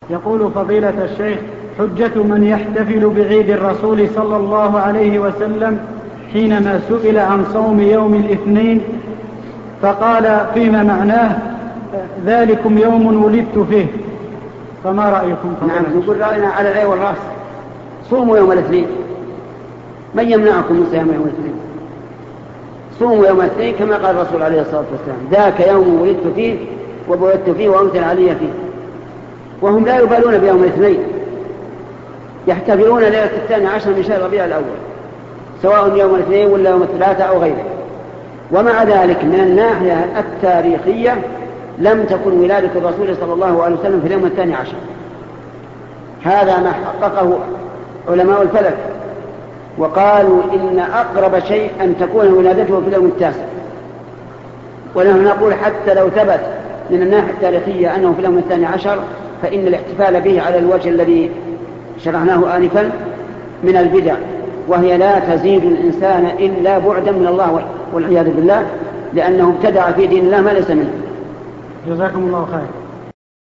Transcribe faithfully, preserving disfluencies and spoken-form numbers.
يقول فضيلة الشيخ: حجة من يحتفل بعيد الرسول صلى الله عليه وسلم حينما سئل عن صوم يوم الاثنين فقال فيما معناه ذلكم يوم ولدت فيه، فما رأيكم؟ نعم، نقول رأينا على العين والرأس، صوموا يوم الاثنين، من يمنعكم من صيام يوم الاثنين؟ صوموا يوم الاثنين كما قال الرسول عليه الصلاة والسلام: ذاك يوم ولدت فيه وبولدت فيه وأمثل علي فيه. وهم لا يبالون بيوم الاثنين، يحتفلون ليلة الثاني عشر من شهر ربيع الأول، سواء يوم الاثنين ولا يوم الثلاثاء أو غيره. ومع ذلك من الناحية التاريخية لم تكن ولادة الرسول صلى الله عليه وسلم في اليوم الثاني عشر، هذا ما حققه علماء الفلك، وقالوا إن أقرب شيء أن تكون ولادته في اليوم التاسع. ونحن نقول حتى لو ثبت من الناحية التاريخية أنه في اليوم الثاني عشر فإن الاحتفال به على الوجه الذي شرعناه آنفا من البدع، وهي لا تزيد الإنسان إلا بعدا من الله والعياذ بالله، لأنه ابتدع في دين الله ما ليس منه. جزاكم الله خير.